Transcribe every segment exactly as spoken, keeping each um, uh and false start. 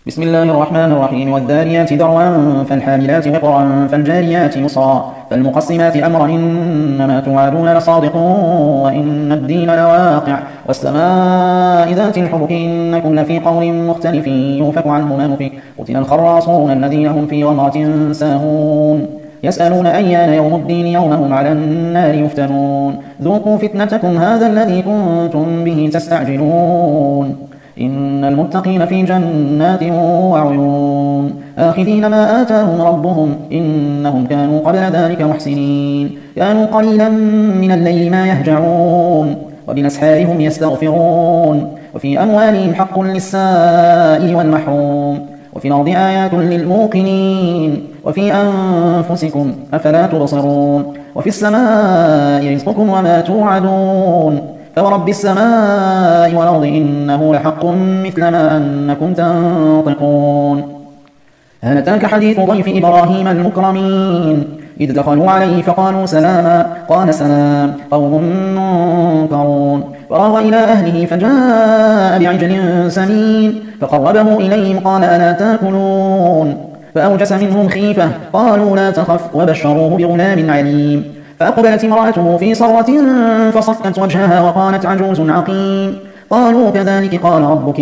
بسم الله الرحمن الرحيم والذاريات ذروا فالحاملات وقرا فالجاريات يسرا فالمقسمات أمرا إنما توعدون لصادق وإن الدين لواقع والسماء ذات الحبك إنكم لفي قول مختلف يؤفك عنه من أفك قتل الخراصون الذين هم في غمرة ساهون يسألون أيان يوم الدين يوم هم على النار يفتنون ذوقوا فتنتكم هذا الذي كنتم به تستعجلون إن المتقين في جنات وعيون آخذين ما آتاهم ربهم إنهم كانوا قبل ذلك محسنين كانوا قليلا من الليل ما يهجعون وبالأسحار هم يستغفرون وفي أموالهم حق للسائل والمحروم وفي الأرض آيات للموقنين وفي أنفسكم أفلا تبصرون وفي السماء رزقكم وما توعدون فورب السماء والأرض إنه لحق مثل ما أنكم تنطقون هل أتاك حديث ضيف إبراهيم المكرمين إذ دخلوا عليه فقالوا سلاما قال سلام قوم منكرون فراغ إلى أهله فجاء بعجل سمين فقربه إليهم قال ألا تاكلون فأوجس منهم خيفة قالوا لا تخف وبشروه بغلام عليم فأقبلت امرأته في صرة فصكت وجهها وقالت عجوز عقيم قالوا كذلك قال ربك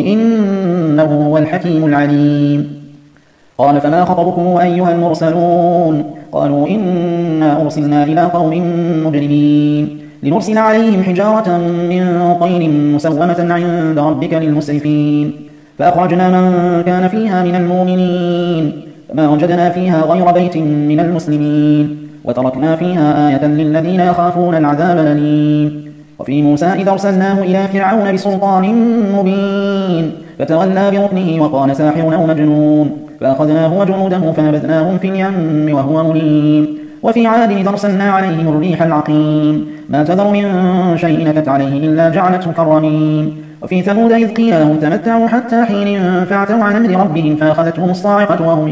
إنه هو الحكيم العليم قال فما خطبكم أيها المرسلون قالوا إنا أرسلنا إلى قوم مجرمين لنرسل عليهم حجارة من طير مسومة عند ربك للمسرفين فأخرجنا من كان فيها من المؤمنين فما وجدنا فيها غير بيت من المسلمين وتركنا فيها آية للذين يخافون العذاب الأليم وفي موسى إذا أرسلناه إلى فرعون بسلطان مبين فتولى بركنه وقال ساحر أو مجنون فأخذناه وجنوده فنبذناهم في اليم وهو مليم وفي عاد إذا أرسلنا عليهم الريح العقيم ما تذر من شيء أتت عليه إلا جعلته كالرميم وفي ثمود إذ قيل لهم تمتعوا حتى حين فاعتوا عن أمر ربهم فأخذتهم الصاعقة وهم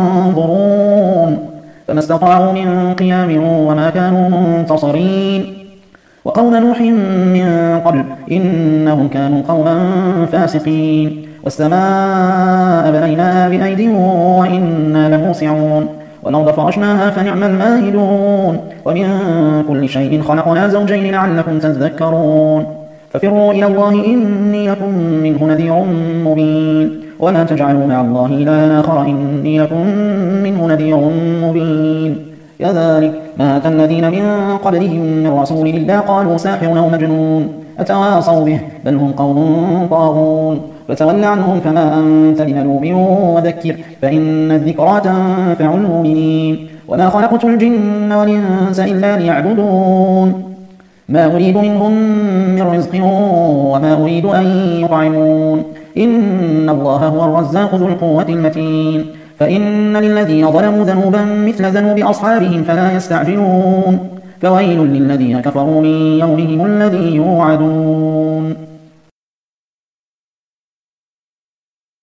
ينظرون فما استطاعوا من قيام وما كانوا منتصرين وقوم نوح من قبل إنهم كانوا قوما فاسقين والسماء بنيناها بأيد وإنا لموسعون والأرض فرشناها فنعم الماهدون ومن كل شيء خلقنا زوجين لعلكم تذكرون ففروا إلى الله إني لكم منه نذير مبين ولا تجعلوا مع الله إلها آخر إني لكم منه نذير مبين كذلك ما أتى الذين من قبلهم من رسول إلا قالوا ساحر أو مجنون أتواصوا به بل هم قوم طاغون فتول عنهم فما أنت بملوم وذكر فإن الذكرى تنفع المؤمنين وما خلقت الجن والإنس إلا ليعبدون ما أريد منهم من رزق وما أريد أن يطعمون إن الله هو الرزاق ذو القوة المتين فإن للذين ظلموا ذنوبا مثل ذنوب أصحابهم فلا يستعجلون فويل للذين كفروا من يومهم الذي يوعدون